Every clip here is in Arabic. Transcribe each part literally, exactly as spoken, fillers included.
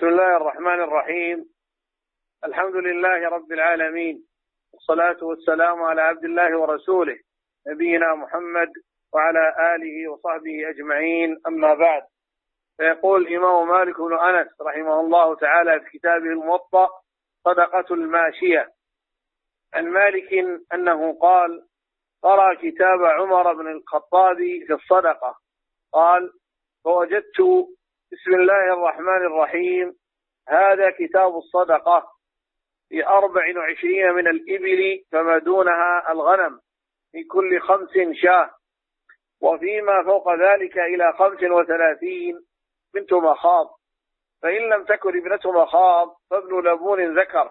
بسم الله الرحمن الرحيم. الحمد لله رب العالمين، والصلاة والسلام على عبد الله ورسوله نبينا محمد وعلى آله وصحبه أجمعين، أما بعد. فيقول الإمام مالك بن أنس رحمه الله تعالى في كتابه الموطأ: صدقة الماشية. عن مالك أنه قال: قرأ كتاب عمر بن الخطاب في الصدقة، قال: فوجدت بسم الله الرحمن الرحيم هذا كتاب الصدقة في أربع وعشرين من الإبل فما دونها الغنم، في كل خمس شاة، وفيما فوق ذلك إلى خمس وثلاثين بنت مخاض، فإن لم تكن ابنة مخاض فابن لبون ذكر،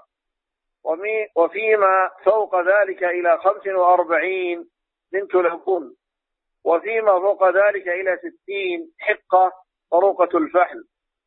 وفيما فوق ذلك إلى خمس وأربعين بنت لبون، وفيما فوق ذلك إلى ستين حقة طروقة الفحل،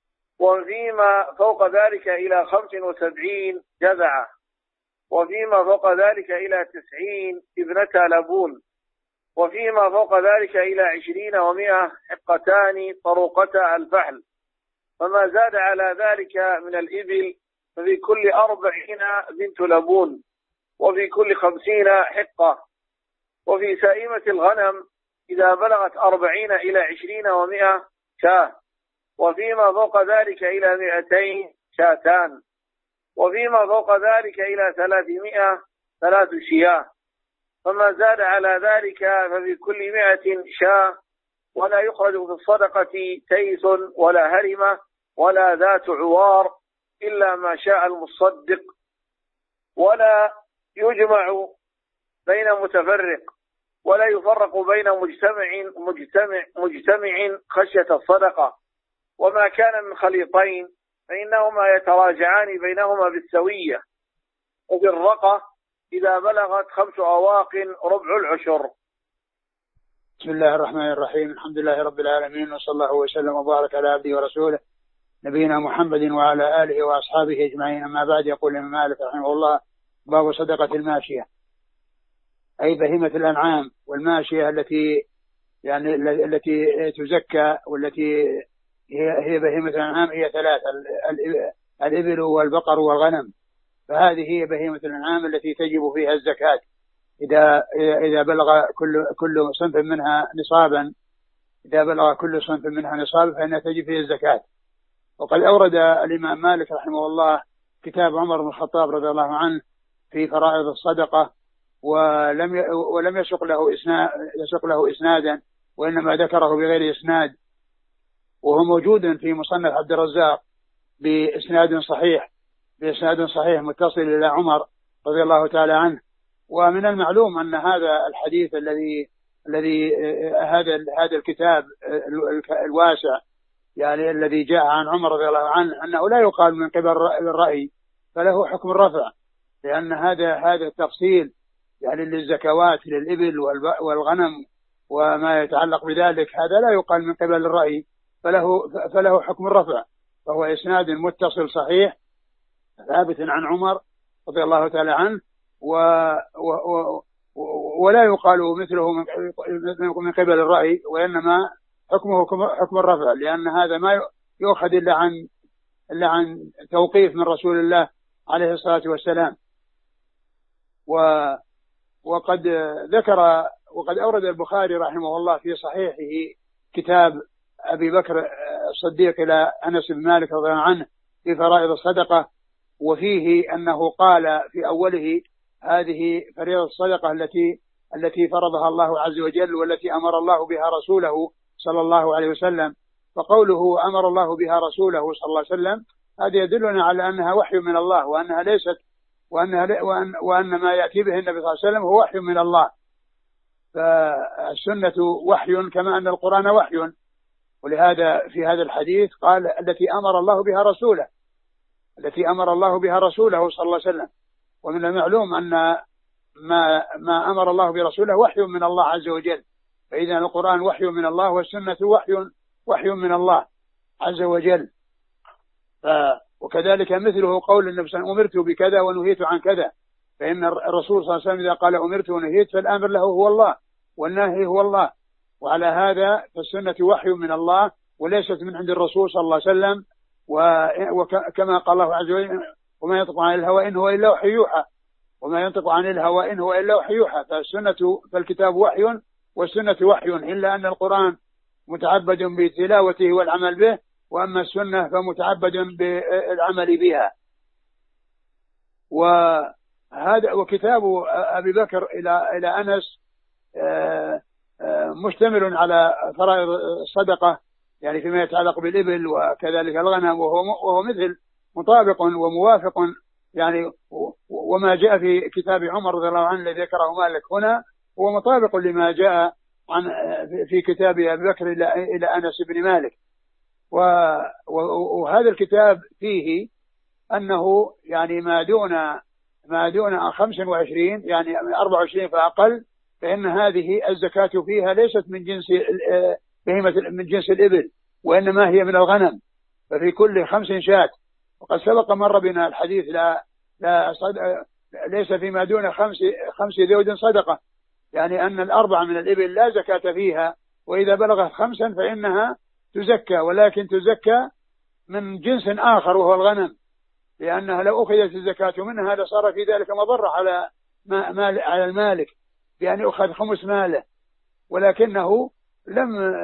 وفيما فوق ذلك إلى خمس وسبعين جذعة، وفيما فوق ذلك إلى تسعين ابنة لبون، وفيما فوق ذلك إلى عشرين ومئة حقتان طروقة الفحل، فما زاد على ذلك من الإبل ففي كل أربعين بنت لبون، وفي كل خمسين حقة. وفي سائمة الغنم إذا بلغت أربعين إلى عشرين ومئة شاة، وفيما فوق ذلك إلى مئتين شاتان، وفيما فوق ذلك إلى ثلاثمائة ثلاث شياه، فما زاد على ذلك ففي كل مئة شاة. ولا يخرج في الصدقة تيس ولا هرمة ولا ذات عوار إلا ما شاء المصدق، ولا يجمع بين متفرق، ولا يفرق بين مجتمع مجتمع مجتمع خشية الصدقة. وما كان من خليطين فإنهما يتراجعان بينهما بالسوية، وبالرقة إذا بلغت خمس أواق ربع العشر. بسم الله الرحمن الرحيم. الحمد لله رب العالمين، وصلى الله وسلم وبارك على عبده ورسوله نبينا محمد وعلى آله وأصحابه أجمعين، أما بعد. يقول الإمام مالك رحمه الله: باب صدقة الماشية، أي بهيمة الأنعام، والماشية التي يعني التي تزكى، والتي هي بهيمة الأنعام هي ثلاث: الإبل والبقر والغنم. فهذه هي بهيمة الأنعام التي تجب فيها الزكاة إذا إذا بلغ كل كل صنف منها نصابا، إذا بلغ كل صنف منها نصابا فإنها تجب فيها الزكاة. وقد أورد الإمام مالك رحمه الله كتاب عمر بن الخطاب رضي الله عنه في فرائض الصدقة، ولم ولم يسق له إسناد يسق له إسنادا، وإنما ذكره بغير إسناد، وهو موجود في مصنف عبد الرزاق بإسناد صحيح بإسناد صحيح متصل إلى عمر رضي الله تعالى عنه. ومن المعلوم أن هذا الحديث الذي الذي هذا هذا الكتاب الواسع يعني الذي جاء عن عمر رضي الله عنه أنه لا يقال من قبل الرأي، فله حكم الرفع، لأن هذا هذا التفصيل يعني للزكوات للإبل والغنم وما يتعلق بذلك، هذا لا يقال من قبل الرأي، فله فله حكم الرفع، فهو إسناد متصل صحيح ثابت عن عمر رضي الله تعالى عنه، و و ولا يقال مثله من قبل الرأي، وإنما حكمه حكم الرفع، لأن هذا ما يؤخذ إلا عن إلا عن توقيف من رسول الله عليه الصلاة والسلام. و وقد ذكر وقد أورد البخاري رحمه الله في صحيحه كتاب أبي بكر الصديق إلى أنس بن مالك رضي الله عنه في فرائض الصدقة، وفيه أنه قال في أوله: هذه فريضة الصدقة التي التي فرضها الله عز وجل، والتي أمر الله بها رسوله صلى الله عليه وسلم. فقوله أمر الله بها رسوله صلى الله عليه وسلم هذا يدلنا على أنها وحي من الله، وأنها ليست وأنها وأن, وأن ما يأتي به النبي صلى الله عليه وسلم هو وحي من الله. فالسنة وحي كما أن القرآن وحي، ولهذا في هذا الحديث قال: التي أمر الله بها رسوله التي أمر الله بها رسوله صلى الله عليه وسلم. ومن المعلوم أن ما ما أمر الله برسوله وحي من الله عز وجل، فإذا القرآن وحي من الله، والسنة وحي وحي من الله عز وجل. وكذلك مثله قول النبي صلى الله عليه وسلم: أمرت بكذا ونهيت عن كذا، فإن الرسول صلى الله عليه وسلم إذا قال أمرت ونهيت فالآمر له هو الله، والناهي هو الله. وعلى هذا فالسنة وحي من الله وليست من عند الرسول صلى الله عليه وسلم، وكما قال الله عز وجل وما ينطق عن الهوى إن هو إلا وحي يوحى، وما ينطق عن الهوى إن هو إلا وحي يوحى. فالسنة فالكتاب وحي والسنة وحي، إلا أن القرآن متعبد بتلاوته والعمل به، وأما السنة فمتعبد بالعمل بها. وهذا وكتاب أبي بكر إلى إلى أنس مشتمل على فرائض الصدقة، يعني فيما يتعلق بالإبل وكذلك الغنم، وهو وهو مثل مطابق وموافق يعني وما جاء في كتاب عمر رضي الله عنه الذي ذكره مالك هنا، هو مطابق لما جاء عن في كتاب أبي بكر إلى إلى أنس بن مالك. وهذا الكتاب فيه أنه يعني ما دون ما دون خمس وعشرين يعني أربع وعشرين فأقل، فإن هذه الزكاة فيها ليست من جنس بهيمة من جنس الإبل، وإنما هي من الغنم. ففي كل خمس شاة، وقد سبق مر بنا الحديث لا لا صد... ليس فيما دون خمس خمس ذود صدقة، يعني أن الأربع من الإبل لا زكاة فيها، وإذا بلغت خمسا فإنها تزكى، ولكن تزكى من جنس آخر وهو الغنم، لأنها لو أخذت الزكاة منها لصار في ذلك مضرة على مال على المالك بأن يأخذ خمس ماله، ولكنه لم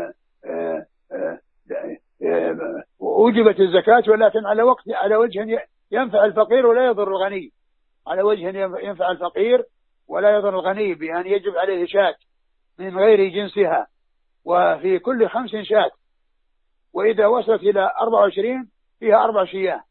وجبت الزكاة، ولكن على وقت على وجه ينفع الفقير ولا يضر الغني، على وجه ينفع الفقير ولا يضر الغني، بأن يجب عليه شاة من غير جنسها، وفي كل خمس شاة. وإذا وصلت إلى أربع وعشرين فيها أربع شياه،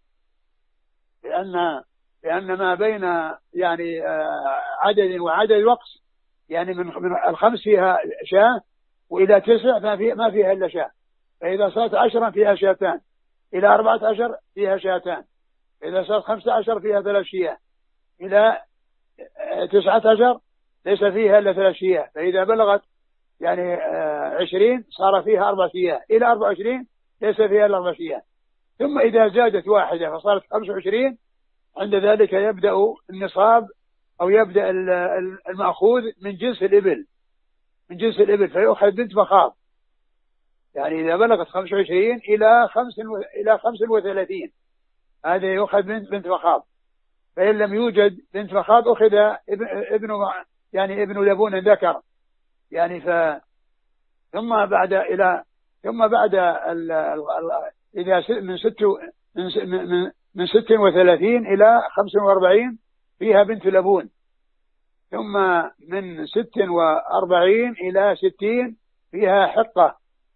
لأن لأن ما بين يعني عدد وعدد وقص، يعني من من الخمس فيها شاة، وإلى تسع ما فيها ما فيها إلا شاة. فإذا صارت عشرا فيها شاتان، إلى أربعة عشر فيها شاتان، إذا صارت خمسة عشر فيها ثلاث شياه، إلى تسعة عشر ليس فيها إلا ثلاث شياه، فإذا بلغت يعني عشرين صار فيها أربع شياه، إلى أربع وعشرين ليس فيها إلا أربع شياه. ثم إذا زادت واحدة فصارت خمس وعشرين، عند ذلك يبدأ النصاب أو يبدأ المأخوذ من جنس الإبل من جنس الإبل فيأخذ بنت مخاض، يعني إذا بلغت خمس وعشرين إلى خمس و... إلى خمس وثلاثين هذا يأخذ بنت بنت مخاض. فإن لم يوجد بنت مخاض أخذ ابن ابن يعني ابن لبون ذكر، يعني ف ثم بعد إلى ثم بعد ال... ال... إذا من ست من من, من ست وثلاثين إلى خمس وأربعين فيها بنت لبون، ثم من ست وأربعين إلى ستين فيها حقة،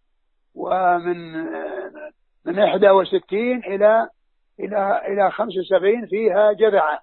ومن من إحدى وستين إلى إلى إلى خمس وسبعين فيها جذعة،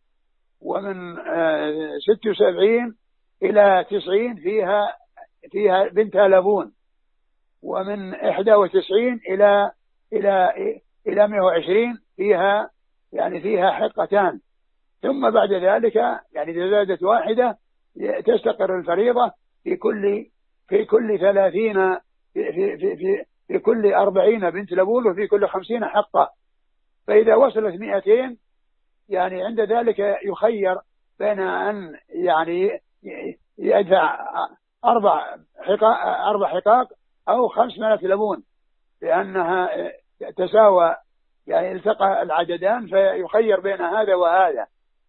ومن ست وسبعين إلى تسعين فيها فيها بنت لبون، ومن إحدى وتسعين إلى إلى إلى مئة وعشرين فيها يعني فيها حقتان. ثم بعد ذلك يعني إذا زادت واحدة تستقر الفريضة في كل في كل ثلاثين في في في في كل أربعين بنت لبون، وفي كل خمسين حقة. فإذا وصلت مئتين يعني عند ذلك يخير بين أن يعني يدفع أربع حقاق أربع حقاق أو خمس بنات لبون، لأنها تساوى يعني التقى العددان، فيخير بين هذا وهذا.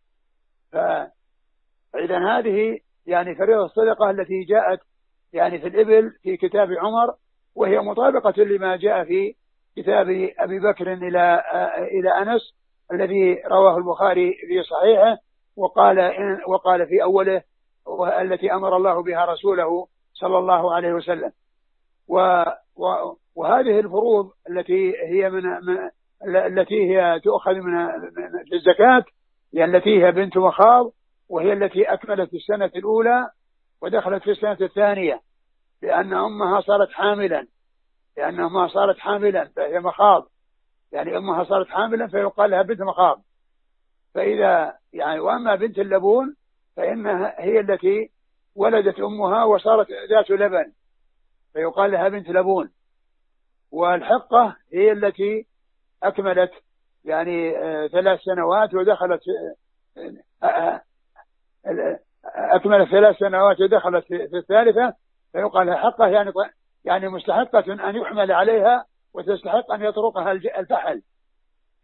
فإذا هذه يعني فريضة الصدقة التي جاءت يعني في الإبل في كتاب عمر، وهي مطابقة لما جاء في كتاب أبي بكر إلى إلى أنس الذي رواه البخاري في صحيحه، وقال إن وقال في أوله التي أمر الله بها رسوله صلى الله عليه وسلم. وهذه الفروض التي هي من, من التي هي تؤخذ من في الزكاة، يعني التي هي بنت مخاض، وهي التي أكملت السنة الأولى ودخلت في السنة الثانية، لأن أمها صارت حاملا لأن أمها صارت حاملا فهي مخاض، يعني أمها صارت حاملا فيقال لها بنت مخاض. فإذا يعني وأما بنت اللبون فإنها هي التي ولدت أمها وصارت ذات لبن فيقال لها بنت لبون. والحقة هي التي أكملت يعني آه ثلاث سنوات ودخلت آه آه أكملت ثلاث سنوات ودخلت في, في الثالثة فيقال لها حقة، يعني يعني مستحقة أن يحمل عليها وتستحق أن يطرقها الفحل،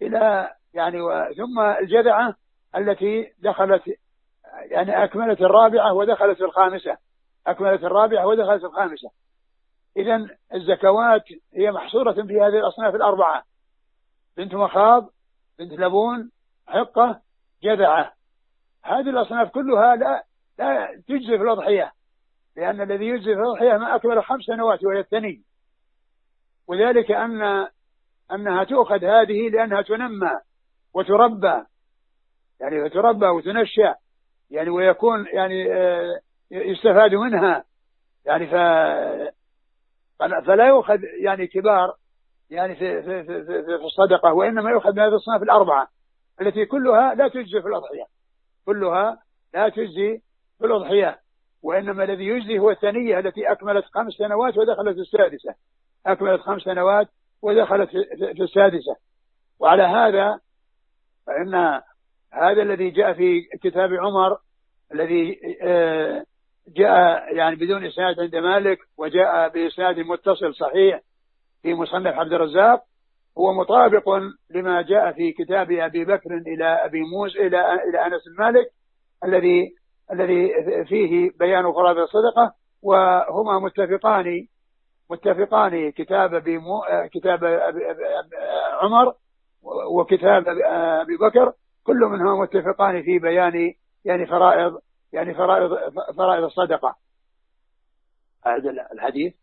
إلى يعني ثم الجذعة التي دخلت يعني أكملت الرابعة ودخلت في الخامسة، أكملت الرابعة ودخلت في الخامسة. إذن الزكوات هي محصورة في هذه الأصناف الأربعة: بنت مخاض، بنت لبون، حقة، جذعة. هذه الأصناف كلها لا لا تجزي في الأضحية، لأن الذي يجزي في الأضحية ما أكمل خمس سنوات وهي الثني، وذلك أن أنها تؤخذ هذه لأنها تنمى وتربى، يعني تربى وتنشأ، يعني ويكون يعني يستفاد منها، يعني ف فلا يؤخذ يعني كبار يعني في في في, في الصدقة، وإنما يؤخذ من هذه الأصناف الأربعة التي كلها لا تجزي في الأضحية، كلها لا تجزي في الأضحية، وإنما الذي يجزي هو الثانية التي أكملت خمس سنوات ودخلت في السادسة، أكملت خمس سنوات ودخلت في السادسة. وعلى هذا فإن هذا الذي جاء في كتاب عمر الذي جاء يعني بدون إسناد عند مالك وجاء بإسناد متصل صحيح في مصنف عبد الرزاق هو مطابق لما جاء في كتاب أبي بكر إلى أبي موسى إلى إلى أنس بن مالك الذي الذي فيه بيان فرائض الصدقة، وهما متفقان متفقان كتاب أبي مو كتاب أبي أبي عمر وكتاب أبي بكر كل منهما متفقان في بيان يعني فرائض يعني فرائض فرائض الصدقة. هذا الحديث.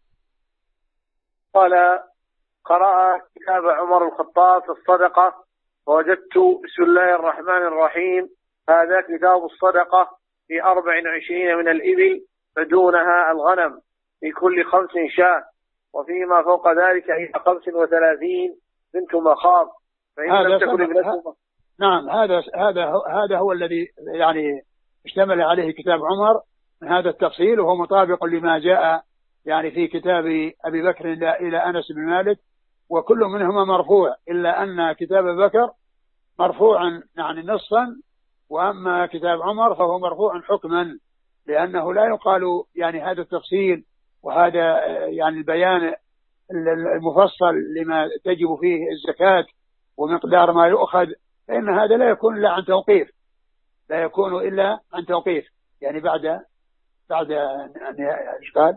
قال: قرأ كتاب عمر الخطاب في الصدقة فوجدت بسم الله الرحمن الرحيم هذا كتاب الصدقة في أربع وعشرين من الإبل فدونها الغنم في كل خمس شاة، وفيما فوق ذلك إلى خمس وثلاثين بنت مخاض، فإن لم تكن ابنته. نعم، هذا هذا هذا هو الذي يعني اشتمل عليه كتاب عمر من هذا التفصيل، وهو مطابق لما جاء يعني في كتاب أبي بكر إلى أنس بن مالك، وكل منهما مرفوع، إلا أن كتاب بكر مرفوعا يعني نصا، وأما كتاب عمر فهو مرفوع حكما، لأنه لا يقال يعني هذا التفصيل وهذا يعني البيان المفصل لما تجب فيه الزكاة ومقدار ما يؤخذ، فإن هذا لا يكون إلا عن توقيف، لا يكون إلا عن توقيف، يعني بعد بعد ايش قال؟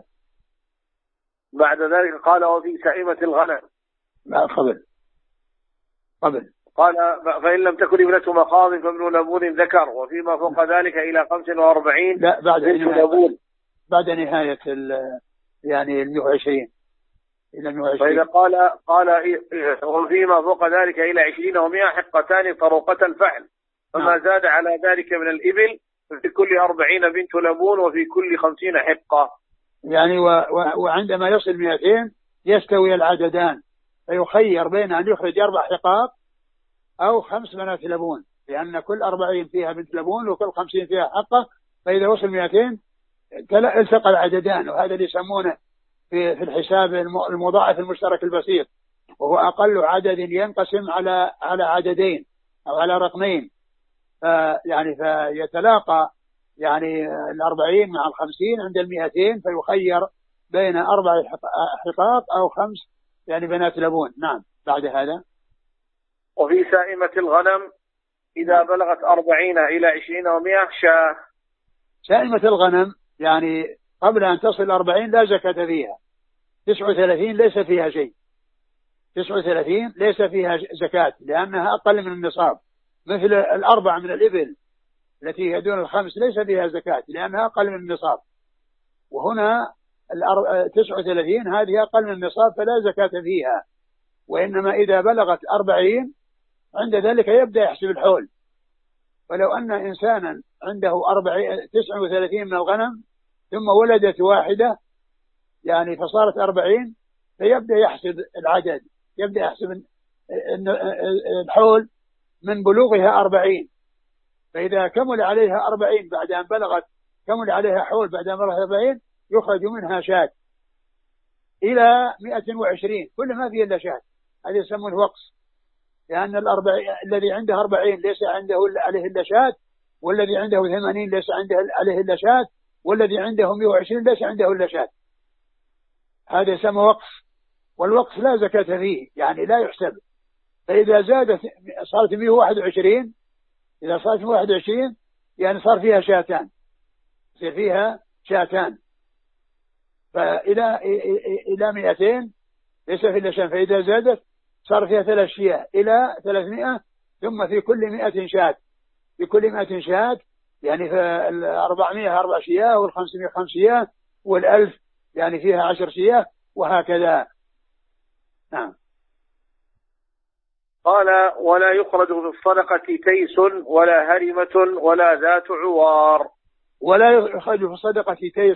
بعد ذلك قال: وفي سائمة الغنم. لا قبل قبل قال: فإن لم تكن ابنة مخاض فابن لبون ذكر، وفيما فوق ذلك إلى خمس وأربعين لا بعد بنت لبون بعد نهاية يعني المئة وعشرين إلى المئة وعشرين. فإذا قال قال وفيما فوق ذلك إلى عشرين ومئة حقتان طروقة الفحل، فما زاد على ذلك من الإبل ففي كل أربعين بنت لبون وفي كل خمسين حقة. يعني و و وعندما يصل مئتين يستوي العددان، فيخير بين أن يخرج أربع حقاق أو خمس بنات لبون، لأن كل أربعين فيها بنت لبون وكل خمسين فيها حقة، فإذا وصل مئتين التقى العددان، وهذا اللي يسمونه في في الحساب المضاعف المشترك البسيط، وهو أقل عدد ينقسم على على عددين أو على رقمين، فيعني فيتلاقى يعني الأربعين مع الخمسين عند المئتين، فيخير بين أربع حقاق أو خمس يعني بنات لبون. نعم. بعد هذا وفي سائمة الغنم إذا بلغت أربعين إلى عشرين ومئة شاة. سائمة الغنم يعني قبل أن تصل أربعين لا زكاة فيها، تسعة وثلاثين ليس فيها شيء، تسعة وثلاثين ليس فيها زكاة لأنها أقل من النصاب، مثل الأربع من الإبل التي هي دون الخمس ليس فيها زكاة لأنها أقل من النصاب، وهنا تسعة وثلاثين هذه أقل من النصاب فلا زكاة فيها، وإنما إذا بلغت أربعين عند ذلك يبدأ يحسب الحول. ولو أن إنسانا عنده تسعة وثلاثين من الغنم ثم ولدت واحدة يعني فصارت أربعين، فيبدأ يحسب العدد، يبدأ يحسب الحول من بلوغها أربعين، فإذا كمل عليها أربعين بعد أن بلغت كمل عليها حول بعد أن بلغت أربعين يخرج منها شاة إلى مئة وعشرين، كل ما فيه إلا شاة، هذا يسمونه وقص، لأن الأربعين الذي عنده أربعين ليس عنده عليه إلا شاة، والذي عنده ثمانين ليس عنده عليه إلا شاة، والذي عنده مئة وعشرين ليس عنده إلا شاة، هذا يسمى وقص. والوقص لا زكاة فيه، يعني لا يحسب، فإذا زادت صارت مئة وواحد وعشرين، إذا صارت مئة وواحد وعشرين يعني صار فيها شاتان، يصير فيها شاتان. فإلى إلى مئتين ليس في إلا شاة، فإذا زادت صار فيها ثلاث شياه إلى ثلاثمائة، ثم في كل مئة شاة، في كل مئة شاة يعني في الأربعمائة أربع شياه، والخمسمائة خمس شياه، والألف يعني فيها عشر شياه، وهكذا. نعم. قال: ولا يخرج في الصدقة تيس ولا هرمة ولا ذات عوار. ولا يخرج في الصدقة تيس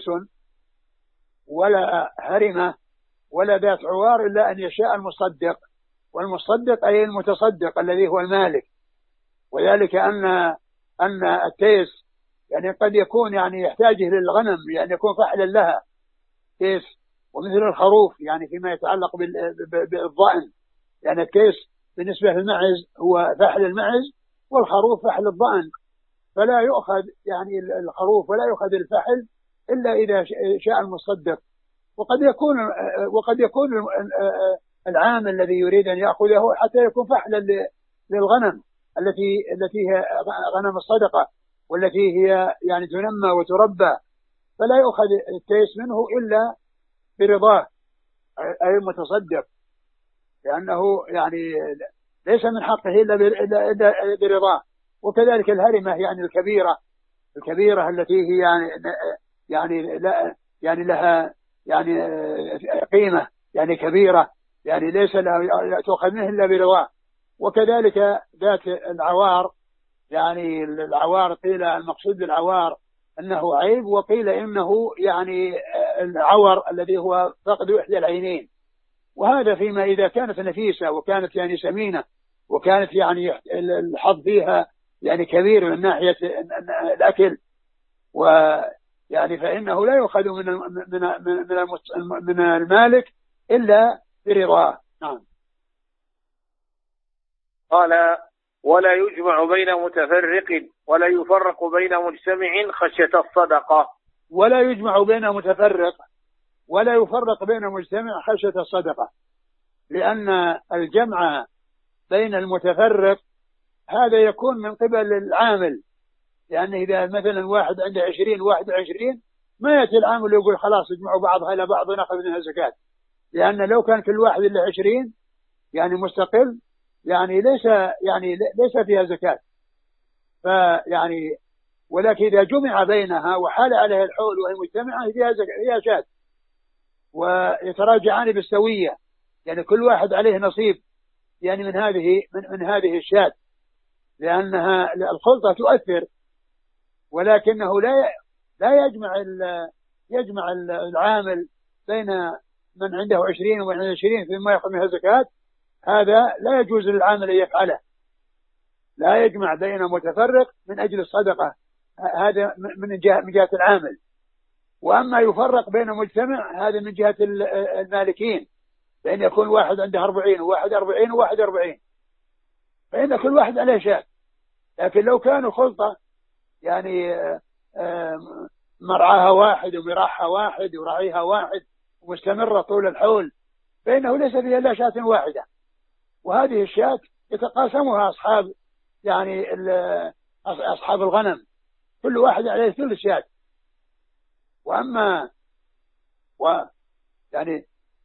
ولا هرمة ولا ذات عوار إلا أن يشاء المصدق، والمصدق أي المتصدق الذي هو المالك. وذلك أن أن التيس يعني قد يكون يعني يحتاجه للغنم، يعني يكون فحلا لها تيس، ومثل الخروف يعني فيما يتعلق بالضأن، يعني التيس بالنسبة للمعز هو فحل المعز، والخروف فحل الضأن، فلا يؤخذ يعني الخروف ولا يؤخذ الفحل إلا إذا شاء المصدق. وقد يكون وقد يكون العام الذي يريد أن يأخذه حتى يكون فحلا للغنم التي التي هي غنم الصدقة، والتي هي يعني تنمى وتربى، فلا يؤخذ التيس منه إلا برضاه أي المتصدق، لأنه يعني ليس من حقه إلا إلا برضاه. وكذلك الهرمة يعني الكبيرة، الكبيرة التي هي يعني يعني لا يعني لها يعني قيمة يعني كبيرة، يعني ليس لها تؤخذ منه إلا برضاه. وكذلك ذات العوار، يعني العوار قيل المقصود بالعوار أنه عيب، وقيل إنه يعني العور الذي هو فقد إحدى العينين. وهذا فيما إذا كانت نفيسة وكانت يعني سمينة وكانت يعني الحظ فيها يعني كبير من ناحية الأكل، ويعني فإنه لا يؤخذ من من من من المالك إلا برضاه. نعم. قال: ولا يجمع بين متفرق ولا يفرق بين مجتمع خشية الصدقة. ولا يجمع بين متفرق ولا يفرق بين مجتمع خشية الصدقة، لأن الجمع بين المتفرق هذا يكون من قبل العامل، لأن إذا مثلا واحد عنده عشرين واحد وعشرين ما يأتي العامل يقول خلاص اجمعوا بعضها إلى بعض ونأخذ منها زكاة، لأن لو كان كل واحد له عشرين يعني مستقل يعني ليس يعني ليس فيها زكاة. فيعني ولكن إذا جمع بينها وحال عليها الحول وهي مجتمعة فيها فيها شاة، ويتراجعان بالسوية، يعني كل واحد عليه نصيب يعني من هذه من, من هذه الشاة، لأنها الخلطة تؤثر، ولكنه لا لا يجمع يجمع العامل بين من عنده عشرين ومن عنده عشرين ثم يأخذ منها زكاة. هذا لا يجوز للعامل أن يفعله، لا يجمع بين متفرق من أجل الصدقة، هذا من جهة من جهة العامل. وأما يفرق بين مجتمع هذا من جهة المالكين، لأن يكون واحد عنده أربعين وواحد أربعين وواحد أربعين، فإن كل واحد عليه شاة. لكن لو كانوا خلطة يعني مرعاها واحد ومراحها واحد وراعيها واحد ومستمرة طول الحول، فإنه ليس فيها إلا شاة واحدة، وهذه الشاة يتقاسمها أصحاب يعني أصحاب الغنم، كل واحد عليه ثلث شاة. وأما و يعني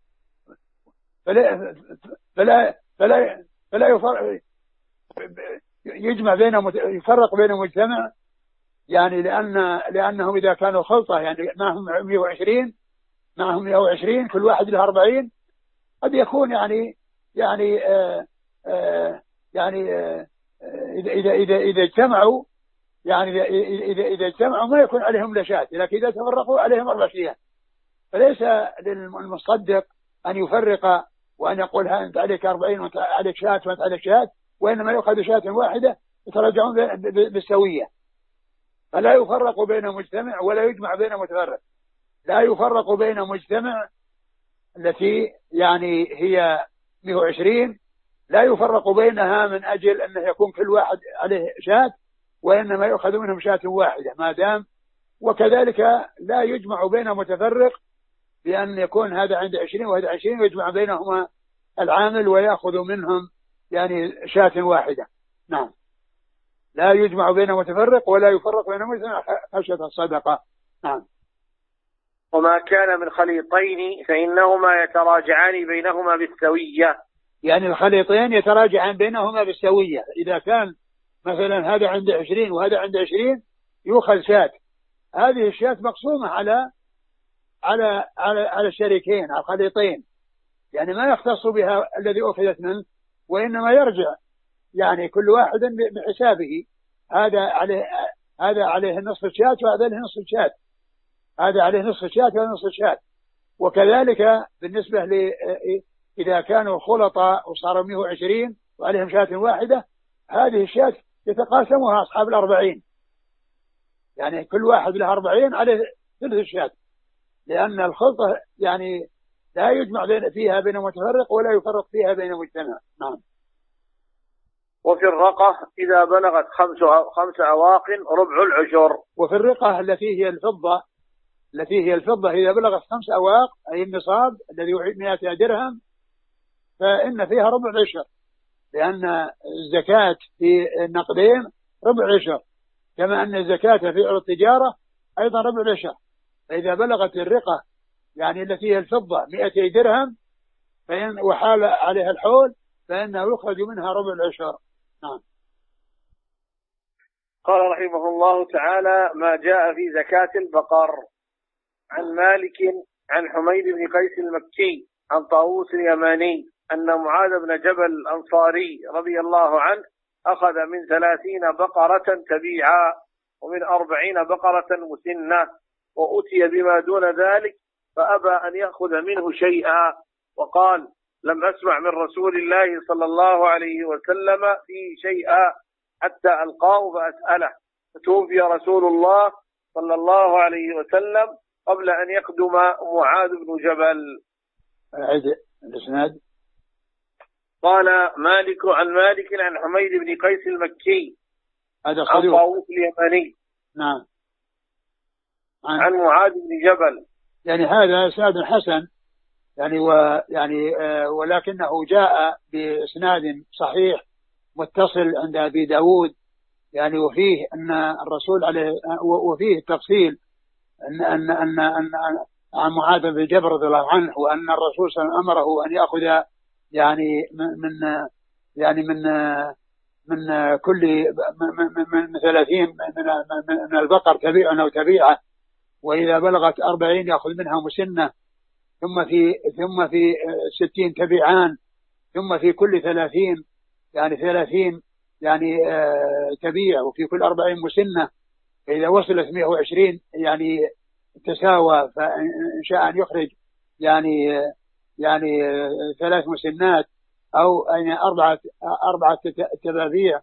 فلا فلا فلا, فلا يفرق يجمع بين يفرق بين مجتمع، يعني لأن لأنهم إذا كانوا خلطة يعني معهم مئة وعشرين معهم مئة وعشرين كل واحد له أربعين، قد يكون يعني يعني آآ آآ يعني آآ إذا إذا إذا اجتمعوا يعني إذا إذا اجتمعوا ما يكون عليهم لا شاة، لكن إذا تفرقوا عليهم أربع شياه. فليس للمصدق أن يفرق وأن يقول ها أنت عليك أربعين وأنت عليك شاة وأنت عليك شاة، وإنما يأخذ شاة واحدة يتراجعون بالسوية. فلا يفرق بين مجتمع ولا يجمع بين متفرق. لا يفرق بين مجتمع التي يعني هي مئة وعشرين، لا يفرق بينها من أجل أنه يكون كل واحد عليه شاة، وإنما يأخذ منهم شاة واحدة ما دام. وكذلك لا يجمع بين متفرق بأن يكون هذا عند عشرين وهذا عشرين ويجمع بينهما العامل ويأخذ منهم يعني شاة واحدة. نعم. لا يجمع بين متفرق ولا يفرق بين مثل خشية الصدقة. نعم. وما كان من خليطين فإنهما يتراجعان بينهما بالسوية. يعني الخليطين يتراجعان بينهما بالسوية. إذا كان مثلا هذا عنده عشرين وهذا عنده عشرين يؤخذ شاة. هذه الشاة مقسومة على على على على الشريكين، على الخليطين، يعني ما يختص بها الذي أخذت منه، وإنما يرجع يعني كل واحد بحسابه. هذا عليه هذا عليه نصف الشاة وهذا عليه نصف الشاة، هذا عليه نصف الشاة وهذا نصف الشاة. وكذلك بالنسبة ل إذا كانوا خلطاء وصاروا مئة وعشرين وعليهم شاة واحدة، هذه الشاة يتقاسمها أصحاب الأربعين، يعني كل واحد له أربعين عليه ثلث الشاة، لأن الخلطة يعني لا يجمع بين فيها بين متفرق ولا يفرق فيها بين مجتمع. نعم. وفي الرقة إذا بلغت خمس خمس أواق ربع العشر. وفي الرقة التي هي الفضة التي هي الفضة إذا بلغت خمس أواق أي النصاب الذي يعيد مئة درهم فإن فيها ربع العشر، لأن الزكاة في النقدين ربع العشر، كما أن الزكاة في عروض التجارة أيضا ربع العشر. فإذا بلغت الرقة يعني التي هي الفضة مئتي درهم فإن وحال عليها الحول فإنه يخرج منها ربع العشر. نعم. قال رحمه الله تعالى: ما جاء في زكاة البقر. عن مالك عن حميد بن قيس المكي عن طاووس اليماني أن معاذ بن جبل الأنصاري رضي الله عنه أخذ من ثلاثين بقرة تبيعا ومن أربعين بقرة مسنة، وأتي بما دون ذلك فأبى أن يأخذ منه شيئا، وقال: لم أسمع من رسول الله صلى الله عليه وسلم فيه شيئا حتى ألقاه فأسأله، فتوفي رسول الله صلى الله عليه وسلم قبل أن يقدم معاذ بن جبل. أعد الإسناد. قال مالك عن مالك عن حميد بن قيس المكي هذا عن طاووس اليماني نعم عن, عن معاذ بن جبل. يعني هذا إسناد حسن يعني ويعني آه ولكنه جاء بإسناد صحيح متصل عند أبي داود، يعني وفيه أن الرسول عليه وفيه التفصيل أن أن أن أن عن معاذ بن جبل رضي الله عنه، وأن الرسول صلى الله عليه وسلم أمره أن يأخذ يعني من يعني من من كل من ثلاثين من من البقر تبيعا أو تبيعة، وإذا بلغت أربعين يأخذ منها مسنة، ثم في ثم في ستين تبيعان، ثم في كل ثلاثين يعني ثلاثين يعني تبيع، وفي كل أربعين مسنة. فإذا وصلت مئة وعشرين يعني تساوى، فإن شاء أن يخرج يعني يعني ثلاث مسنات أو يعني أربعة أربعة تبابيع.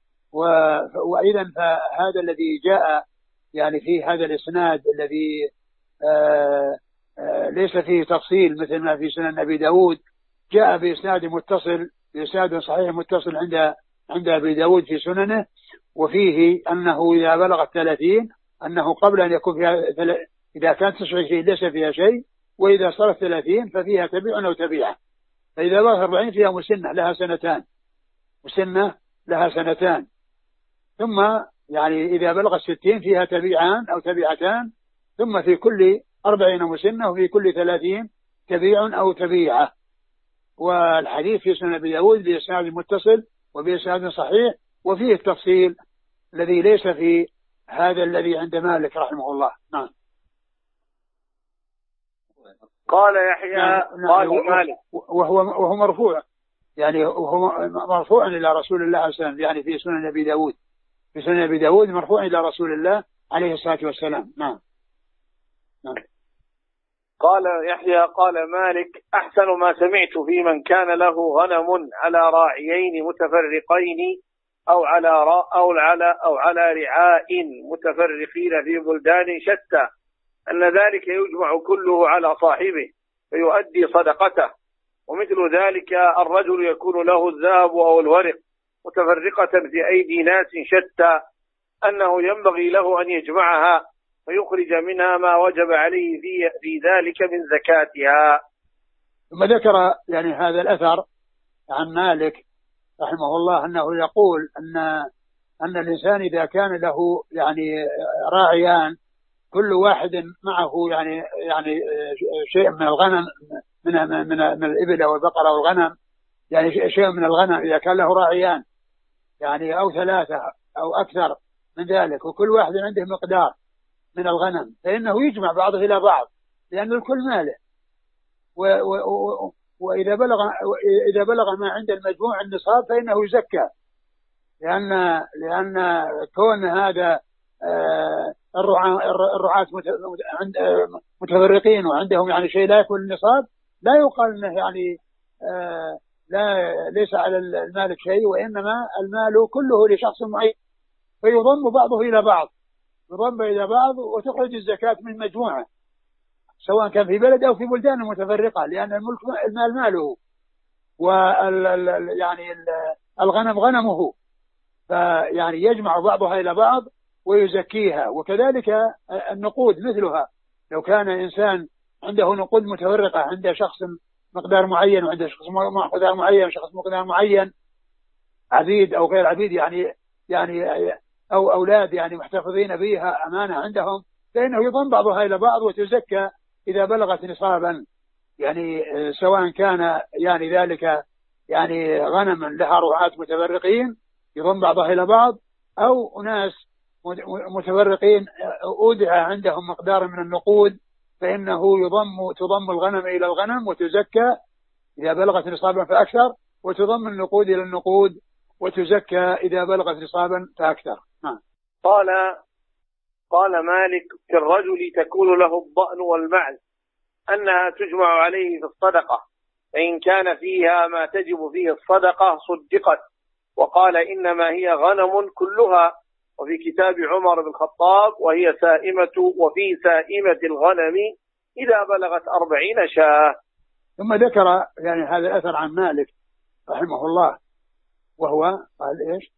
وأيضا فهذا الذي جاء يعني في هذا الإسناد الذي آآ آآ ليس فيه تفصيل مثل ما في سنن أبي داود، جاء بإسناد متصل بإسناد صحيح متصل عند عند أبي داود في سننه، وفيه أنه إذا بلغت ثلاثين أنه قبل أن يكون فيها إذا كانت تسعة وعشرين ليس فيها شيء، وإذا صارت ثلاثين ففيها تبيع أو تبيعة. فإذا بلغت أربعين فيها مسنة لها سنتان، مسنة لها سنتان. ثم يعني إذا بلغت ستين فيها تبيعان أو تبيعتان، ثم في كل أربعين مسنة وفي كل ثلاثين تبيع أو تبيعة. والحديث في سنن أبي داود بإسناد متصل وبإسناد صحيح، وفيه التفصيل الذي ليس في هذا الذي عند مالك رحمه الله. نعم. قال يحيى نعم. قال مالك وهو وهو مرفوع، يعني وهو مرفوع إلى رسول الله عليه السلام، يعني في سنن أبي داود في سنن أبي داود مرفوع إلى رسول الله عليه الصلاة والسلام. نعم. نعم. قال يحيى قال مالك: أحسن ما سمعت في من كان له غنم على راعيين متفرقين أو على را أو على أو على رعاء متفرقين في بلدان شتى أن ذلك يجمع كله على صاحبه فيؤدي صدقته، ومثل ذلك الرجل يكون له الذهب أو الورق متفرقة في أيدي ناس شتى أنه ينبغي له أن يجمعها ويخرج منها ما وجب عليه في, في ذلك من زكاتها. ثم ذكر يعني هذا الأثر عن مالك رحمه الله أنه يقول أن أن الإنسان إذا كان له يعني راعيان كل واحد معه يعني يعني شيء من الغنم من من من الإبل أو البقرة أو الغنم، يعني شيء من الغنم إذا كان له راعيان يعني أو ثلاثة أو أكثر من ذلك، وكل واحد عنده مقدار من الغنم، فإنه يجمع بعضه إلى بعض لأن الكل ماله، وإذا بلغ إذا بلغ ما عند المجموع النصاب فإنه يزكى، لأن لأن كون هذا الرعاة متفرقين وعندهم يعني شيء لا يكون النصاب، لا يقال انه يعني لا ليس على المالك شيء، وإنما المال كله لشخص معين، فيضم بعضه إلى بعض يضم إلى بعض وتخرج الزكاة من مجموعة، سواء كان في بلد أو في بلدان متفرقة، لأن الملك المال ماله وال يعني الغنم غنمه، فيعني يجمع بعضها إلى بعض ويزكيها. وكذلك النقود مثلها، لو كان إنسان عنده نقود متفرقة، عند شخص مقدار معين وعند شخص مقدار معين وشخص مقدار معين، عبيد أو غير عبيد يعني يعني أو أولاد يعني محتفظين بها أمانة عندهم، فإنه يضم بعضها إلى بعض وتزكى إذا بلغت نصابا، يعني سواء كان يعني ذلك يعني غنما لها رعاة متفرقين يضم بعضها إلى بعض، أو أناس متفرقين أودع عندهم مقدار من النقود، فإنه يضم تضم الغنم إلى الغنم وتزكى إذا بلغت نصابا فأكثر، وتضم النقود إلى النقود وتزكى إذا بلغت نصابا فأكثر. نعم. قال قال مالك: في الرجل تكون له الضأن والمعز أنها تجمع عليه في الصدقة، فإن كان فيها ما تجب فيه الصدقة صدقت، وقال إنما هي غنم كلها. وفي كتاب عمر بن الخطاب: وهي سائمة وفي سائمة الغنم إذا بلغت أربعين شاة. ثم ذكر يعني هذا الأثر عن مالك رحمه الله، وهو قال إيش؟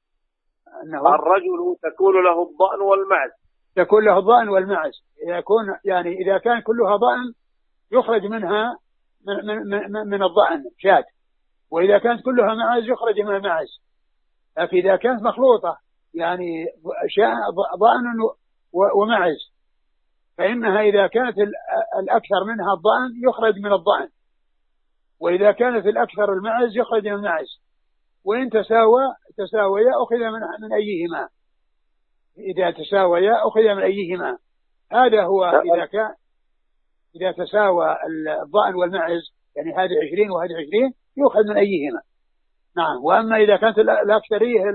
أنه الرجل تكون له الضأن والمعز تكون له الضأن والمعز يكون يعني إذا كان كلها ضأن يخرج منها من, من, من, من الضأن شاة، وإذا كانت كلها معز يخرج من المعز. لكن إذا كانت مخلوطة يعني ضأن ومعز، فإنها إذا كانت الأكثر منها الضأن يخرج من الضأن، وإذا كانت الأكثر المعز يخرج من المعز، وإن تساوى تساويا أخذ من, من أيهما، إذا تساويا أخذ من أيهما. هذا هو إذا كان إذا تساوى الضأن والمعز، يعني هذه عشرين وهذه عشرين يأخذ من أيهما. نعم. وأما إذا كانت الأكثرية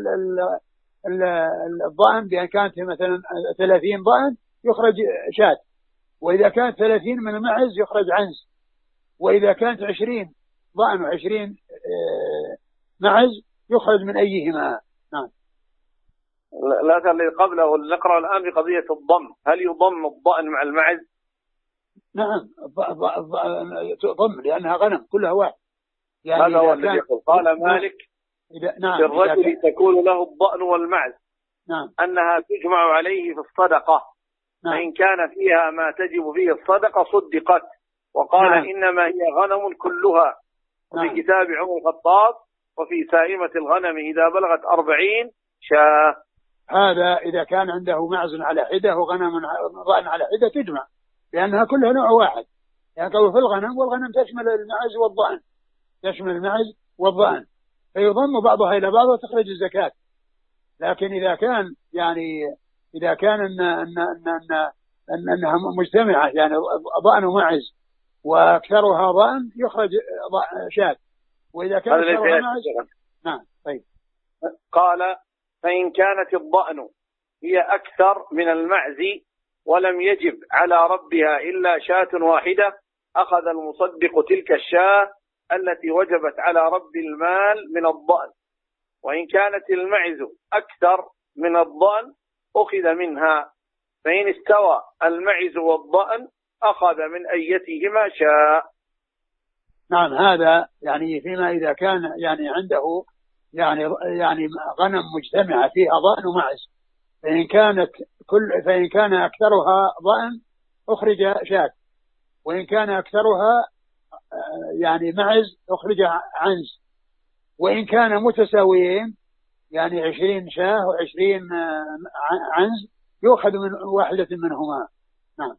الضأن بأن كانت مثلا ثلاثين ضأن يخرج شاة، وإذا كانت ثلاثين من المعز يخرج عنز، وإذا كانت عشرين ضأن وعشرين معز يخرج من أيهما. نعم. لا اللي قبله نقرأ الآن في قضية الضم، هل يضم الضأن مع المعز؟ نعم ضم، لأنها غنم كلها واحد. يعني هذا هو الذي يقول. قال مالك: نعم. في الرجل تكون له الضأن والمعز نعم. أنها تجمع عليه في الصدقة، نعم. فإن كان فيها ما تجب فيه الصدقة صدقت، وقال نعم. إنما هي غنم كلها. وفي نعم. كتاب عمر الخطاب: وفي سائمة الغنم إذا بلغت أربعين شاة. هذا إذا كان عنده معز على حدة وغنم ضأن على حدة تجمع، لأنها كلها نوع واحد، يعني قالوا في الغنم، والغنم تشمل المعز والضأن تشمل المعز والضأن فيضم بعضها إلى بعض وتخرج الزكاة. لكن إذا كان يعني إذا كان إن إن إن إن إن أنها مجتمعة يعني ضأن ومعز وأكثرها ضأن يخرج شاة، وإذا كان أكثرها معز. نعم. طيب. قال: فإن كانت الضأن هي أكثر من المعز ولم يجب على ربها إلا شاة واحدة، أخذ المصدق تلك الشاة التي وجبت على رب المال من الضأن، وإن كانت المعز أكثر من الضأن أخذ منها، فإن استوى المعز والضأن أخذ من أيتهما شاء. نعم. هذا يعني فيما إذا كان يعني عنده يعني يعني غنم مجتمعة فيها ضأن ومعز، فإن كانت كل فإن كان أكثرها ضأن أخرج شاة، وإن كان أكثرها يعني معز أخرج عنز، وإن كان متساويين يعني عشرين شاة وعشرين عنز يؤخذ من واحدة منهما. نعم.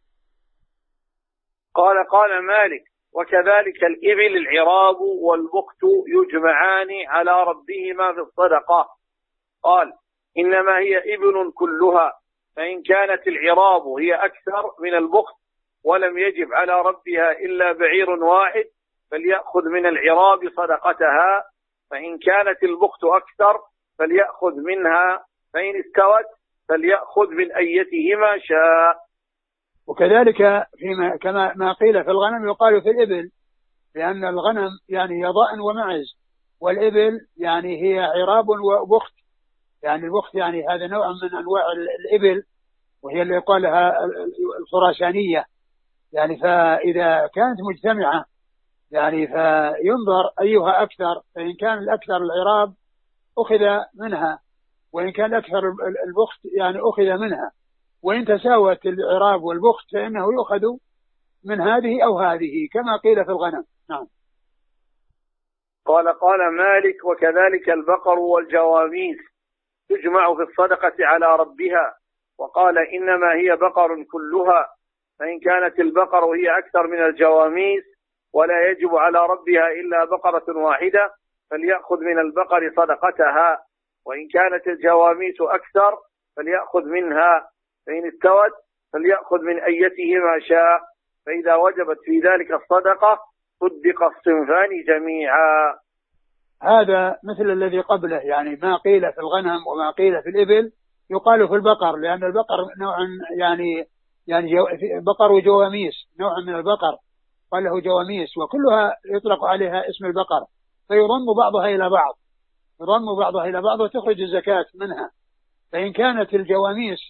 قال قال مالك وكذلك الإبل العراب والبخت يجمعان على ربهما في الصدقة. قال إنما هي إبل كلها، فإن كانت العراب هي أكثر من البخت ولم يجب على ربها إلا بعير واحد فليأخذ من العراب صدقتها، فإن كانت البخت أكثر فليأخذ منها، فإن استوت فليأخذ من أيتهما شاء. وكذلك فيما كما ما قيل في الغنم يقال في الإبل، لأن الغنم يعني ضأن ومعز، والإبل يعني هي عراب وبخت، يعني البخت يعني هذا نوع من أنواع الإبل وهي اللي يقال لها الخراسانية، يعني فإذا كانت مجتمعة يعني فينظر أيها أكثر، فإن كان الأكثر العراب أخذ منها، وإن كان أكثر البخت يعني أخذ منها، وإن تساوت العراب والبخت فإنه يؤخذ من هذه أو هذه كما قيل في الغنم. نعم. قال قال مالك وكذلك البقر والجواميس تجمع في الصدقة على ربها. وقال إنما هي بقر كلها، فإن كانت البقر هي أكثر من الجواميس ولا يجب على ربها إلا بقرة واحدة فليأخذ من البقر صدقتها، وإن كانت الجواميس أكثر فليأخذ منها، فإن استوت فليأخذ من أيتهما شاء، فإذا وجبت في ذلك الصدقة صدق الصنفان جميعا. هذا مثل الذي قبله، يعني ما قيل في الغنم وما قيل في الإبل يقال في البقر، لأن البقر نوع يعني يعني بقر وجواميس نوع من البقر قال له جواميس، وكلها يطلق عليها اسم البقر، فيضم بعضها إلى بعض يضم بعضها إلى بعض وتخرج الزكاة منها. فإن كانت الجواميس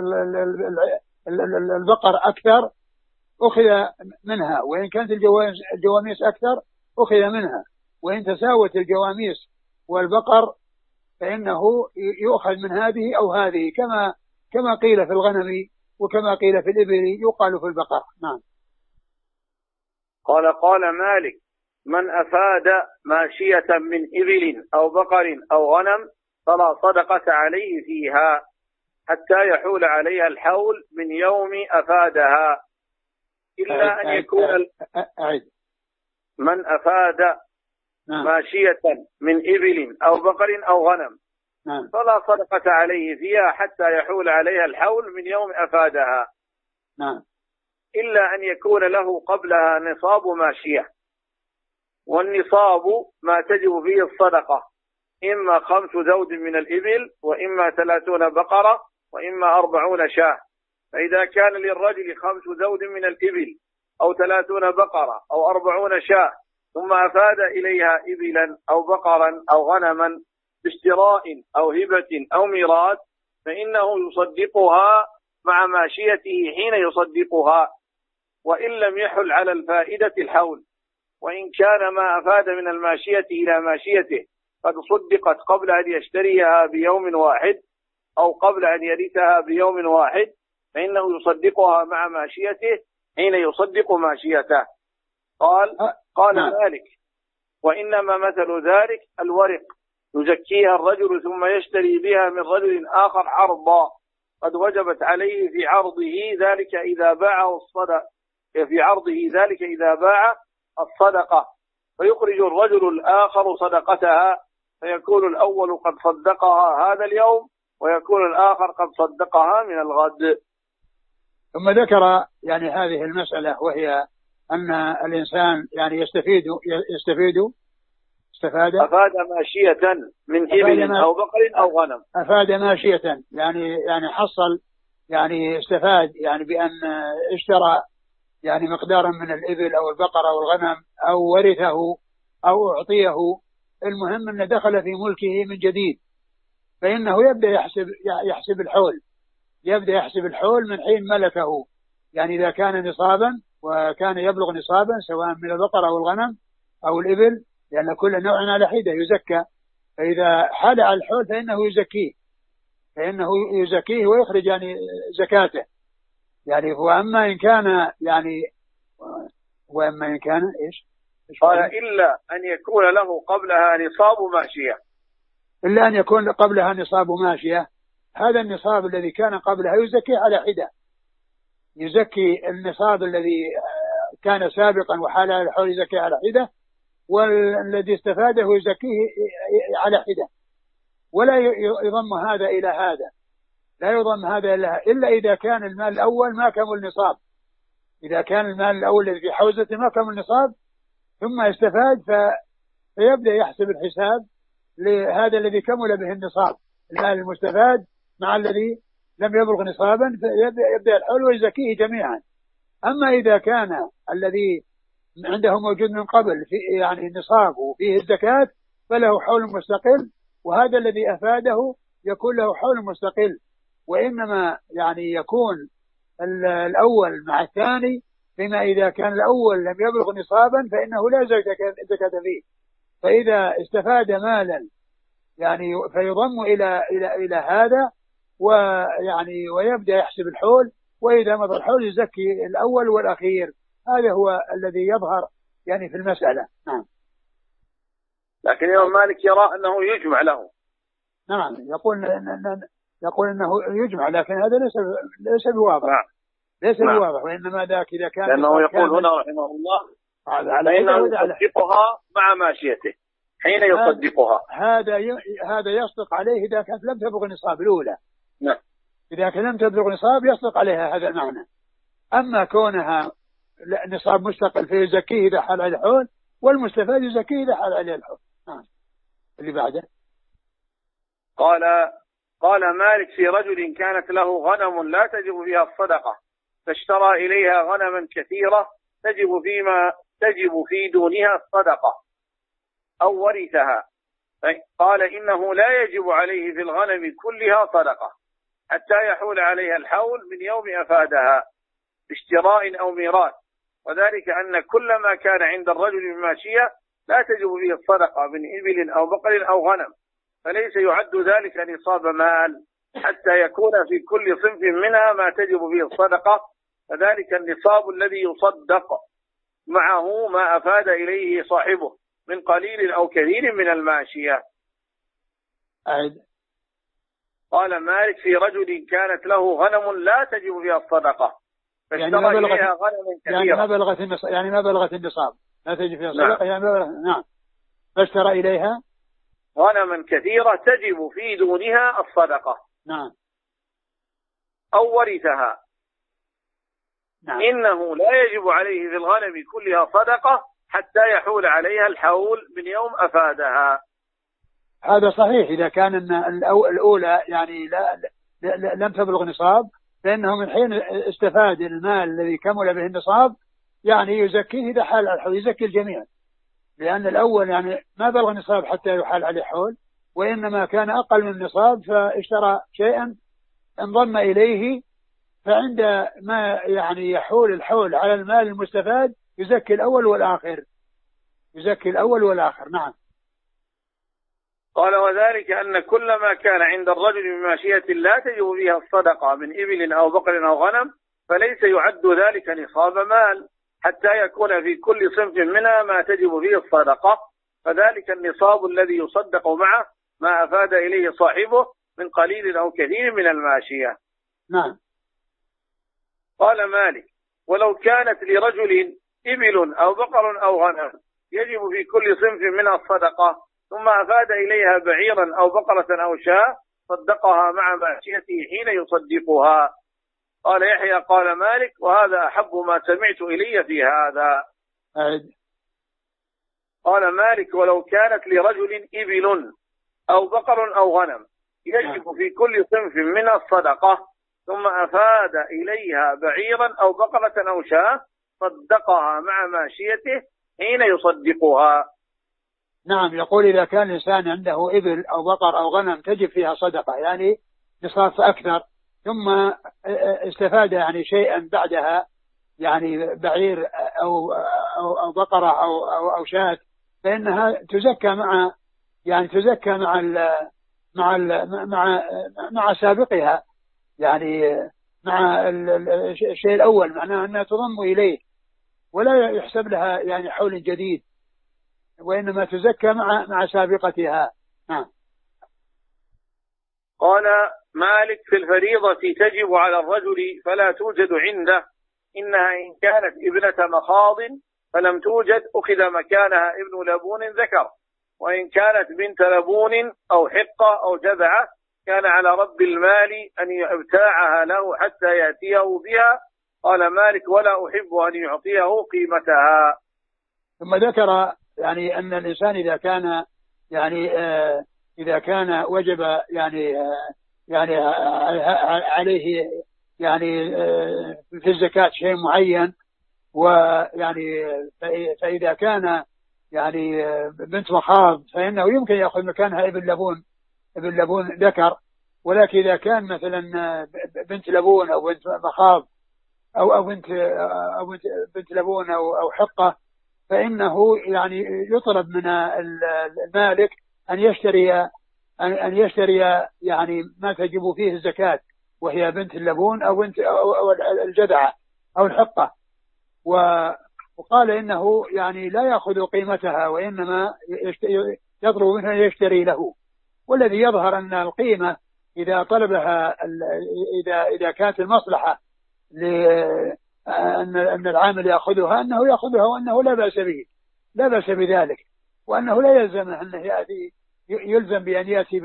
البقر أكثر أخذ منها، وإن كانت الجواميس أكثر أخذ منها، وإن تساوت الجواميس والبقر فإنه يؤخذ من هذه أو هذه كما كما قيل في الغنم وكما قيل في الإبل يقال في البقر. نعم. قال قال مالك من أفاد ماشية من إبل أو بقر أو غنم فلا صدقة عليه فيها حتى يحول عليها الحول من يوم أفادها، إلا أن يكون من أفاد ماشية من إبل أو بقر أو غنم فلا صدقة عليه فيها حتى يحول عليها الحول من يوم أفادها، إلا أن يكون له قبلها نصاب ماشية، والنصاب ما تجب فيه الصدقة إما خمس ذود من الإبل وإما ثلاثون بقرة وإما أربعون شاة، فإذا كان للرجل خمس ذود من الإبل أو ثلاثون بقرة أو أربعون شاة ثم أفاد إليها إبلا أو بقرا أو غنما باشتراء أو هبة أو ميراث فإنه يصدقها مع ماشيته حين يصدقها، وإن لم يحل على الفائدة الحول، وإن كان ما أفاد من الماشية إلى ماشيته قد صدقت قبل أن يشتريها بيوم واحد أو قبل أن يرثها بيوم واحد فإنه يصدقها مع ماشيته حين يصدق ماشيته. قال قال مالك وإنما مثل ذلك الورق يزكيها الرجل ثم يشتري بها من رجل آخر عرضا قد وجبت عليه في عرضه ذلك إذا باعه الصدقة في عرضه ذلك إذا باع الصدقة، فيخرج الرجل الآخر صدقتها فيكون الأول قد صدقها هذا اليوم ويكون الآخر قد صدقها من الغد. ثم ذكر يعني هذه المسألة وهي أن الإنسان يعني يستفيد يستفيد استفاد أفاد ماشية من إبل أو بقر أو غنم أفاد ماشية يعني يعني حصل يعني استفاد يعني بأن اشترى يعني مقدارا من الإبل أو البقر أو الغنم أو ورثه أو أعطيه، المهم أن دخل في ملكه من جديد فإنه يبدأ يحسب يحسب الحول يبدأ يحسب الحول من حين ملكه، يعني إذا كان نصابا وكان يبلغ نصابا سواء من البقر أو الغنم أو الإبل، لأن كل نوع على حدة يزكى، فإذا حال على الحول فإنه يزكيه فإنه يزكيه ويخرج يعني زكاته، يعني وأما إن كان يعني وأما إن كان إيش قال إلا أن يكون له قبلها نصاب ماشية. إلا أن يكون قبلها نصاب ماشية. هذا النصاب الذي كان قبلها يزكي على حدة، يزكي النصاب الذي كان سابقا وحال على الحول يزكي على حدة، والذي استفاده يزكيه على حدة، ولا يضم هذا إلى هذا، لا يضم هذا إلا إلا إذا كان المال الأول ما كمل نصاب. إذا كان المال الأول الذي في حوزته ما كمل نصاب ثم استفاد فيبدأ يحسب الحساب لهذا الذي كمل به النصاب، المال المستفاد مع الذي لم يبلغ نصابا، فيبدأ الحول ويزكيه جميعا. أما إذا كان الذي عنده موجود من قبل في يعني النصاب وفيه الزكاة فله حول مستقل، وهذا الذي أفاده يكون له حول مستقل، وإنما يعني يكون الأول مع الثاني، فيما إذا كان الأول لم يبلغ نصابا فإنه لا زكاة فيه. فإذا استفاد مالا يعني فيضم إلى إلى إلى هذا ويعني ويبدأ يحسب الحول، وإذا مضى الحول يزكي الأول والأخير. هذا هو الذي يظهر يعني في المسألة. نعم. لكن الإمام مالك يرى أنه يجمع له. نعم، يقول يقول أنه يجمع، لكن هذا ليس ليس بواضح. نعم. ليس نعم. بواضح، وإنما ذاك إذا كان لأنه يقول هنا رحمه الله فإنه يصدقها مع ماشيته حين يصدقها. هذا ي... هذا يصدق عليه إذا كانت لم تبلغ النصاب الأولى. نعم. إذا كانت لم تبلغ نصاب يصدق عليها هذا المعنى. أما كونها نصاب مستقل فيزكيه إذا حال عليه الحول، والمستفاد يزكيه إذا حال عليه الحول. نعم. اللي بعده قال قال مالك في رجل كانت له غنم لا تجب فيها الصدقة، فاشترى إليها غنما كثيرة تجب فيما تجب في دونها الصدقة أو ورثها، قال إنه لا يجب عليه في الغنم كلها صدقة حتى يحول عليها الحول من يوم أفادها باشتراء أو ميراث، وذلك أن كل ما كان عند الرجل من ماشية لا تجب فيه الصدقة من إبل أو بقر أو غنم، فليس يعد ذلك نصاب مال حتى يكون في كل صنف منها ما تجب فيه الصدقة، فذلك النصاب الذي يصدق معه ما أفاد إليه صاحبه من قليل أو كثير من الماشية. أعد. قال مالك في رجل كانت له غنم لا تجب فيها الصدقة فاشترى يعني إليها غنم كثيرة، يعني ما بلغت النصاب، يعني ما بلغت النصاب لا تجب فيها الصدقة. نعم. يعني ما بلغت. نعم. فاشترى إليها غنما كثيرة تجب في دونها الصدقة. نعم. أو ورثها. نعم. إنه لا يجب عليه في الغنم كلها صدقة حتى يحول عليها الحول من يوم أفادها. هذا صحيح إذا كان الأولى يعني لا لم تبلغ نصاب، فإنه من حين استفاد المال الذي كمل به النصاب يعني يزكيه إذا حال الحول، يزكي الجميع، لأن الأول يعني ما بلغ نصاب حتى يحال عليه حول، وإنما كان أقل من النصاب فاشترى شيئا انضم إليه، فعند ما يعني يحول الحول على المال المستفاد يزكي الأول والآخر، يزكي الأول والآخر. نعم. قال وذلك أن كل ما كان عند الرجل من ماشية لا تجب فيها الصدقة من إبل أو بقر أو غنم فليس يعد ذلك نصاب مال حتى يكون في كل صنف منها ما تجب فيه الصدقة، فذلك النصاب الذي يصدق معه ما أفاد إليه صاحبه من قليل أو كثير من الماشية. نعم. قال مالك ولو كانت لرجل إبل أو بقر أو غنم يجب في كل صنف منها الصدقة ثم أفاد إليها بعيرا أو بقرة أو شاة صدقها مع ماشيته حين يصدقها. قال يحيى قال مالك وهذا أحب ما سمعت إلي في هذا. أعد. قال مالك ولو كانت لرجل إبل أو بقر أو غنم يجب في كل صنف منها الصدقة ثم أفاد إليها بعيرا أو بقرة أو شاة صدقها مع ماشيته حين يصدقها. نعم. يقول إذا كان الإنسان عنده إبل أو بقر أو غنم تجب فيها صدقة يعني نصاب أكثر، ثم استفاد يعني شيئا بعدها يعني بعير أو أو, أو بقرة أو أو, أو شاة، فإنها تزكى مع يعني تزكى مع ال مع ال مع مع سابقها، يعني مع الشيء الأول، معناه أنها تضم إليه ولا يحسب لها يعني حول جديد وإنما تزكى مع مع سابقتها. نعم. قال مالك في الفريضة تجب على الرجل فلا توجد عنده، إنها إن كانت ابنة مخاض فلم توجد أخذ مكانها ابن لبون ذكر، وإن كانت بنت لبون أو حقة أو جذعة كان على رب المال أن يبتاعها له حتى يأتيه بها. قال مالك ولا أحب أن يعطيه قيمتها. ثم ذكر يعني أن الإنسان إذا كان يعني آه إذا كان وجب يعني آه يعني عليه يعني آه في الزكاة شيء معين، ويعني فإذا كان يعني بنت مخاض فإنه يمكن يأخذ مكانها ابن لبون ابن لبون ذكر. ولكن إذا كان مثلا بنت لبون أو بنت مخاض أو أو بنت أو بنت, بنت لبون أو أو حقة، فإنه يعني يطلب من المالك أن يشتري أن يشتري يعني ما تجب فيه الزكاة، وهي بنت اللبون أو بنت أو الجذعة أو الحقة. وقال إنه يعني لا يأخذ قيمتها، وإنما يطلب منه أن يشتري له. والذي يظهر أن القيمة إذا طلبها إذا إذا كانت المصلحة لأن أن العامل يأخذها أنه يأخذها، وأنه لا بأس به لا بأس بذلك، وأنه لا يلزم أنه يأتي يلزم بأن يأتي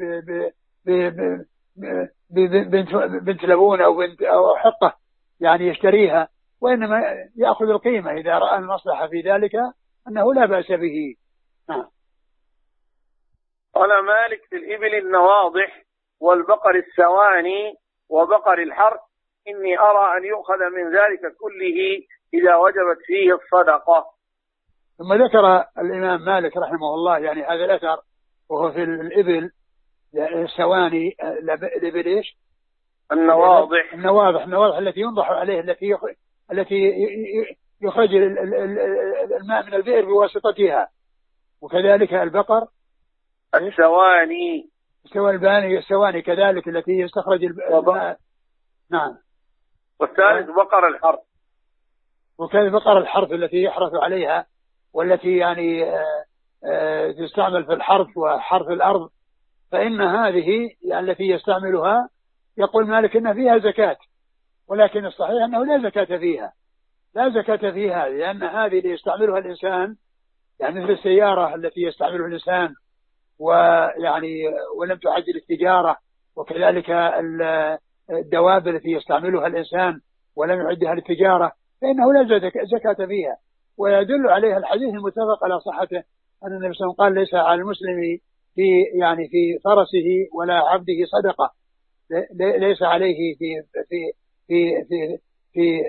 بنت لبون أو بنت أو حقة يعني يشتريها، وإنما يأخذ القيمة إذا رأى المصلحة في ذلك أنه لا بأس به. نعم. قال مالك في الإبل النواضح والبقر السواني وبقر الحرث إني أرى أن يؤخذ من ذلك كله إذا وجبت فيه الصدقة. ثم ذكر الإمام مالك رحمه الله يعني هذا الأثر، وهو في الإبل السواني الإبل إيش؟ النواضح النواضح النواضح التي ينضح عليه، التي التي يخرج الماء من البئر بواسطتها. وكذلك البقر السواني السواني السواني كذلك التي يستخرج الماء. نعم. والثالث بقر الحرث، وكذلك بقر الحرث التي يحرث عليها، والتي يعني تستعمل في الحرث وحرث الأرض، فإن هذه يعني التي يستعملها يقول مالك إن فيها زكاة، ولكن الصحيح أنه لا زكاة فيها لا زكاة فيها لأن هذه اللي يستعملها الإنسان يعني مثل السيارة التي يستعملها الإنسان ويعني ولم تعد للتجارة، وكذلك الدواب التي يستعملها الإنسان ولم يعدها للتجارة، فإنه لا زكاة فيها. ويدل عليها الحديث المتفق على صحته أن النبي صلى الله عليه وسلم قال ليس على المسلم في يعني في فرسه ولا عبده صدقة، ليس عليه في في في في في,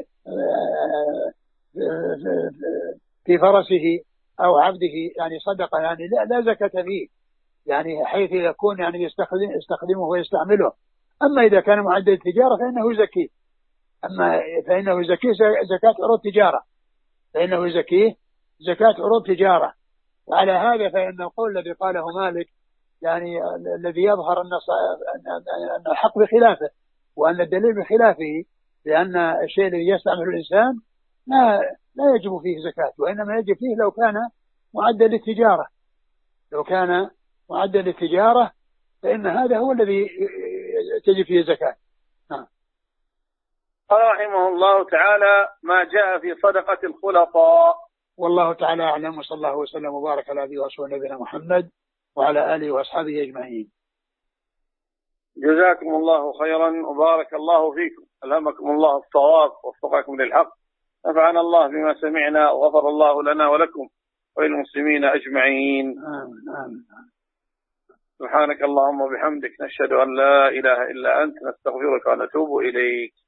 في فرسه أو عبده يعني صدقة، يعني لا, لا زكاة فيه، يعني حيث يكون يعني يستخدم يستخدمه ويستعمله. أما إذا كان معدل التجارة فإنه يزكيه، أما فإنه يزكيه زكاة عروض تجارة فإنه يزكيه زكاة عروض تجارة. وعلى هذا فإن القول الذي قاله مالك يعني الذي يظهر أن أن الحق بخلافه وأن الدليل بخلافه، لأن الشيء الذي يستعمله الإنسان لا لا يجب فيه زكاة، وإنما يجب فيه لو كان معدل للتجارة لو كان معدل للتجارة فإن هذا هو الذي تجب فيه زكاة. نعم. قال رحمه الله تعالى ما جاء في صدقة الخلطاء. والله تعالى أعلم، وصلى الله وسلم وبارك على عبده ورسوله نبينا محمد وعلى آله وأصحابه أجمعين. جزاكم الله خيرا وبارك الله فيكم، ألهمكم الله الصواب ووفقكم للحق، نفعنا الله بما سمعنا وغفر الله لنا ولكم وللمسلمين أجمعين. آمين آمين. سبحانك اللهم وبحمدك نشهد أن لا إله إلا أنت نستغفرك ونتوب إليك.